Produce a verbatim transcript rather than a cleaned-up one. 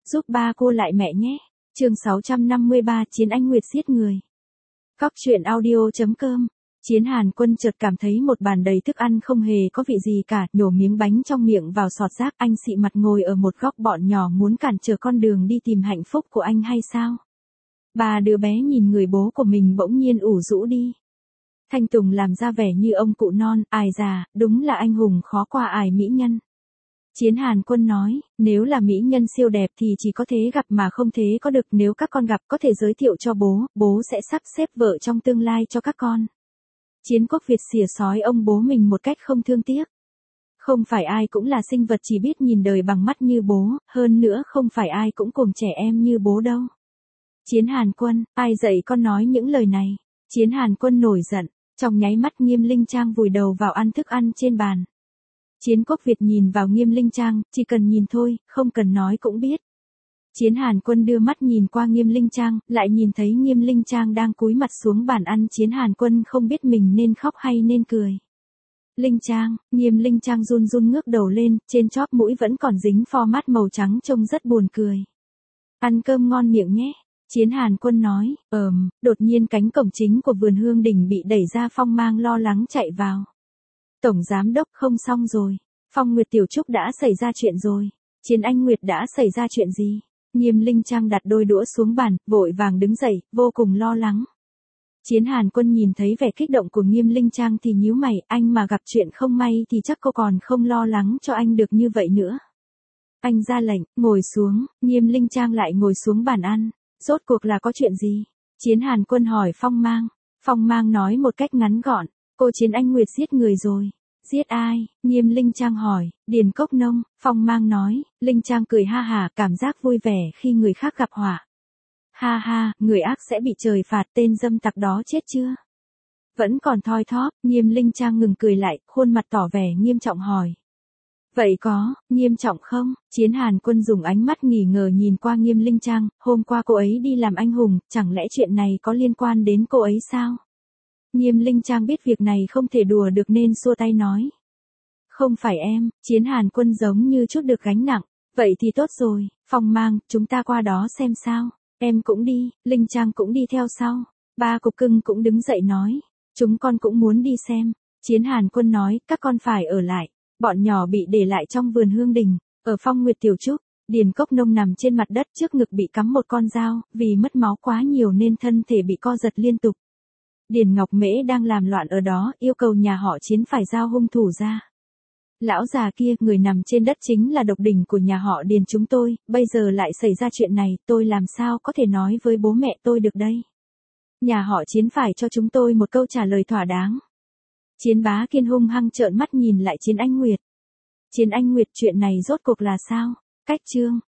giúp ba cô lại mẹ nhé. Chương sáu trăm năm mươi ba Chiến Anh Nguyệt giết người. Cóc truyện audio chấm com. Chiến Hàn Quân chợt cảm thấy một bàn đầy thức ăn không hề có vị gì cả, nhổ miếng bánh trong miệng vào sọt rác. Anh xị mặt ngồi ở một góc, bọn nhỏ muốn cản trở con đường đi tìm hạnh phúc của anh hay sao? Ba đứa bé nhìn người bố của mình bỗng nhiên ủ rũ đi. Thanh Tùng làm ra vẻ như ông cụ non, ài già, đúng là anh hùng khó qua ải mỹ nhân. Chiến Hàn Quân nói, nếu là mỹ nhân siêu đẹp thì chỉ có thế gặp mà không thế có được, nếu các con gặp có thể giới thiệu cho bố, bố sẽ sắp xếp vợ trong tương lai cho các con. Chiến Quốc Việt xỉa xói ông bố mình một cách không thương tiếc. Không phải ai cũng là sinh vật chỉ biết nhìn đời bằng mắt như bố, hơn nữa không phải ai cũng cùng trẻ em như bố đâu. Chiến Hàn Quân, ai dạy con nói những lời này? Chiến Hàn Quân nổi giận, trong nháy mắt Nghiêm Linh Trang vùi đầu vào ăn thức ăn trên bàn. Chiến Quốc Việt nhìn vào Nghiêm Linh Trang, chỉ cần nhìn thôi, không cần nói cũng biết. Chiến Hàn Quân đưa mắt nhìn qua Nghiêm Linh Trang, lại nhìn thấy Nghiêm Linh Trang đang cúi mặt xuống bàn ăn. Chiến Hàn Quân không biết mình nên khóc hay nên cười. Linh Trang, Nghiêm Linh Trang run run ngước đầu lên, trên chóp mũi vẫn còn dính format màu trắng trông rất buồn cười. Ăn cơm ngon miệng nhé. Chiến Hàn Quân nói, ờm, đột nhiên cánh cổng chính của vườn Hương Đình bị đẩy ra, Phong Mang lo lắng chạy vào. Tổng giám đốc, không xong rồi. Phong Nguyệt Tiểu Trúc đã xảy ra chuyện rồi. Chiến Anh Nguyệt đã xảy ra chuyện gì? Nghiêm Linh Trang đặt đôi đũa xuống bàn, vội vàng đứng dậy, vô cùng lo lắng. Chiến Hàn Quân nhìn thấy vẻ kích động của Nghiêm Linh Trang thì nhíu mày, anh mà gặp chuyện không may thì chắc cô còn không lo lắng cho anh được như vậy nữa. Anh ra lệnh, ngồi xuống. Nghiêm Linh Trang lại ngồi xuống bàn ăn. Rốt cuộc là có chuyện gì? Chiến Hàn Quân hỏi Phong Mang. Phong Mang nói một cách ngắn gọn, cô Chiến Anh Nguyệt giết người rồi. Giết ai? Nghiêm Linh Trang hỏi. Điền Cốc Nông. Phong Mang nói. Linh Trang cười ha hả, cảm giác vui vẻ khi người khác gặp họa. Ha ha, người ác sẽ bị trời phạt, tên dâm tặc đó chết chưa? Vẫn còn thoi thóp. Nghiêm Linh Trang ngừng cười lại, khuôn mặt tỏ vẻ nghiêm trọng hỏi. Vậy có, nghiêm trọng không? Chiến Hàn Quân dùng ánh mắt nghi ngờ nhìn qua Nghiêm Linh Trang, hôm qua cô ấy đi làm anh hùng, chẳng lẽ chuyện này có liên quan đến cô ấy sao? Nghiêm Linh Trang biết việc này không thể đùa được nên xua tay nói. Không phải em. Chiến Hàn Quân giống như chút được gánh nặng. Vậy thì tốt rồi, Phong Mang, chúng ta qua đó xem sao. Em cũng đi. Linh Trang cũng đi theo sau. Ba cục cưng cũng đứng dậy nói. Chúng con cũng muốn đi xem. Chiến Hàn Quân nói, các con phải ở lại. Bọn nhỏ bị để lại trong vườn Hương Đình. Ở Phong Nguyệt Tiểu Trúc, Điền Cốc Nông nằm trên mặt đất, trước ngực bị cắm một con dao, vì mất máu quá nhiều nên thân thể bị co giật liên tục. Điền Ngọc Mễ đang làm loạn ở đó, yêu cầu nhà họ Chiến phải giao hung thủ ra. Lão già kia, người nằm trên đất chính là độc đỉnh của nhà họ Điền chúng tôi, bây giờ lại xảy ra chuyện này, tôi làm sao có thể nói với bố mẹ tôi được đây? Nhà họ Chiến phải cho chúng tôi một câu trả lời thỏa đáng. Chiến Bá Kiên hung hăng trợn mắt nhìn lại Chiến Anh Nguyệt. Chiến Anh Nguyệt, chuyện này rốt cuộc là sao? Cách chương.